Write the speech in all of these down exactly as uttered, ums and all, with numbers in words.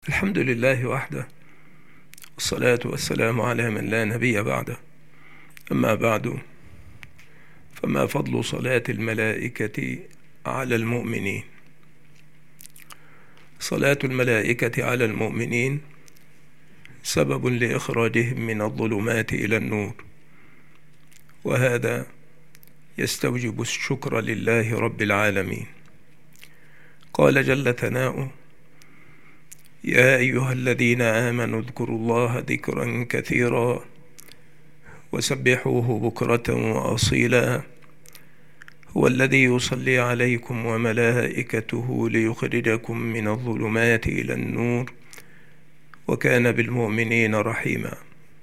الحمد لله وحده، والصلاة والسلام على من لا نبي بعده. أما بعد، فما فضل صلاة الملائكة على المؤمنين؟ صلاة الملائكة على المؤمنين سبب لإخراجهم من الظلمات إلى النور، وهذا يستوجب الشكر لله رب العالمين. قال جل ثناؤه: يا أيها الذين آمنوا اذكروا الله ذكرا كثيرا وسبحوه بكرة وأصيلا، هو الذي يصلي عليكم وملائكته ليخرجكم من الظلمات إلى النور وكان بالمؤمنين رحيما.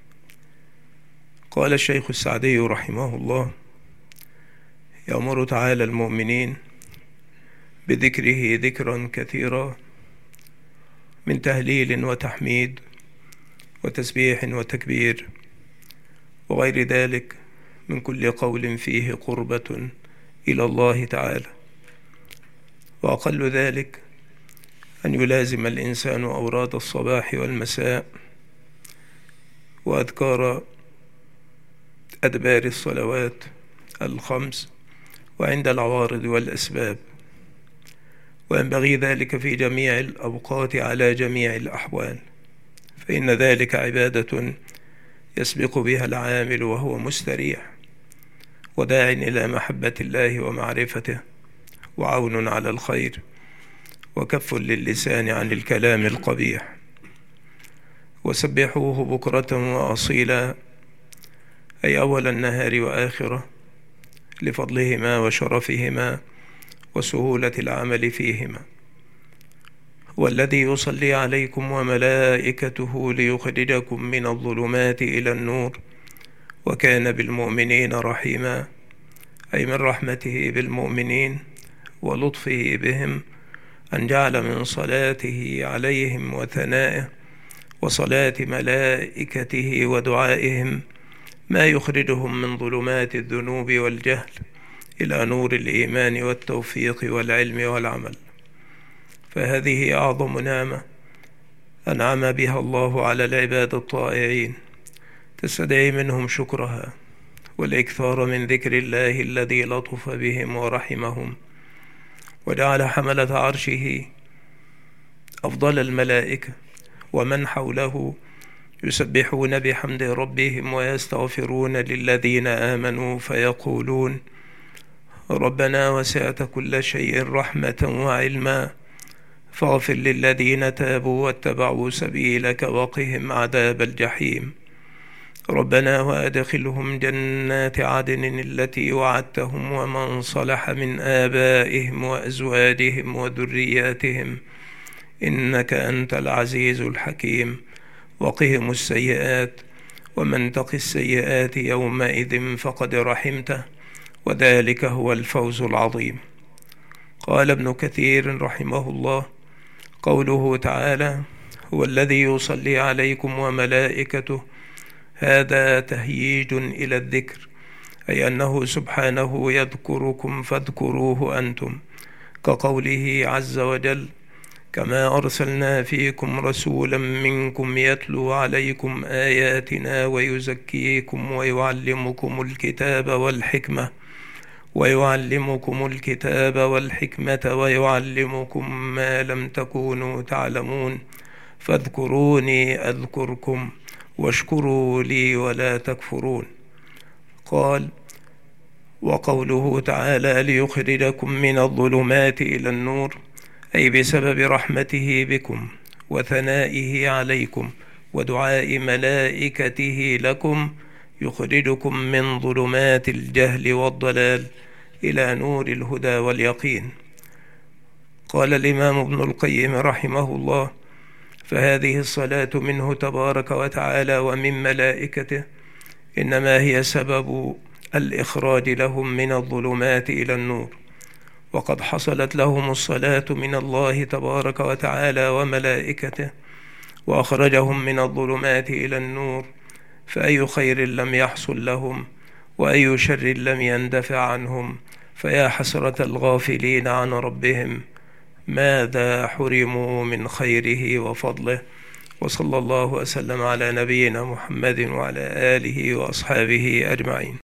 قال الشيخ السعدي رحمه الله: يأمر تعالى المؤمنين بذكره ذكرا كثيرا من تهليل وتحميد وتسبيح وتكبير وغير ذلك من كل قول فيه قربة إلى الله تعالى، وأقل ذلك أن يلازم الإنسان أوراد الصباح والمساء وأذكار أدبار الصلوات الخمس وعند العوارض والأسباب، وينبغي ذلك في جميع الأوقات على جميع الأحوال، فإن ذلك عبادة يسبق بها العامل وهو مستريح، وداع إلى محبة الله ومعرفته، وعون على الخير، وكف للسان عن الكلام القبيح. وسبحوه بكرة وأصيلا، أي أول النهار وآخره، لفضلهما وشرفهما وسهولة العمل فيهما. هو الذي يصلي عليكم وملائكته ليخرجكم من الظلمات إلى النور وكان بالمؤمنين رحيما، أي من رحمته بالمؤمنين ولطفه بهم أن جعل من صلاته عليهم وثنائه وصلاة ملائكته ودعائهم ما يخرجهم من ظلمات الذنوب والجهل إلى نور الإيمان والتوفيق والعلم والعمل. فهذه أعظم نعمة أنعم بها الله على العباد الطائعين، تستدعي منهم شكرها والإكثار من ذكر الله الذي لطف بهم ورحمهم، وجعل حملة عرشه أفضل الملائكة ومن حوله يسبحون بحمد ربهم ويستغفرون للذين آمنوا فيقولون: ربنا وسعت كل شيء رحمة وعلما فاغفر للذين تابوا واتبعوا سبيلك وقهم عذاب الجحيم. ربنا وأدخلهم جنات عدن التي وعدتهم ومن صلح من آبائهم وأزواجهم وذرياتهم إنك أنت العزيز الحكيم. وقهم السيئات ومن تق السيئات يومئذ فقد رحمته وذلك هو الفوز العظيم. قال ابن كثير رحمه الله: قوله تعالى: هو الذي يصلي عليكم وملائكته، هذا تهييج إلى الذكر، أي أنه سبحانه يذكركم فاذكروه أنتم، كقوله عز وجل: كما أرسلنا فيكم رسولا منكم يتلو عليكم آياتنا ويزكيكم ويعلمكم الكتاب والحكمة ويعلمكم الكتاب والحكمة ويعلمكم ما لم تكونوا تعلمون فاذكروني أذكركم واشكروا لي ولا تكفرون. قال: وقوله تعالى: ليخرجكم من الظلمات إلى النور، أي بسبب رحمته بكم وثنائه عليكم ودعاء ملائكته لكم يخرجكم من ظلمات الجهل والضلال إلى نور الهدى واليقين. قال الإمام ابن القيم رحمه الله: فهذه الصلاة منه تبارك وتعالى ومن ملائكته إنما هي سبب الإخراج لهم من الظلمات إلى النور، وقد حصلت لهم الصلاة من الله تبارك وتعالى وملائكته وأخرجهم من الظلمات إلى النور، فأي خير لم يحصل لهم وأي شر لم يندفع عنهم، فيا حسرة الغافلين عن ربهم ماذا حرموا من خيره وفضله. وصلى الله وسلم على نبينا محمد وعلى آله وأصحابه أجمعين.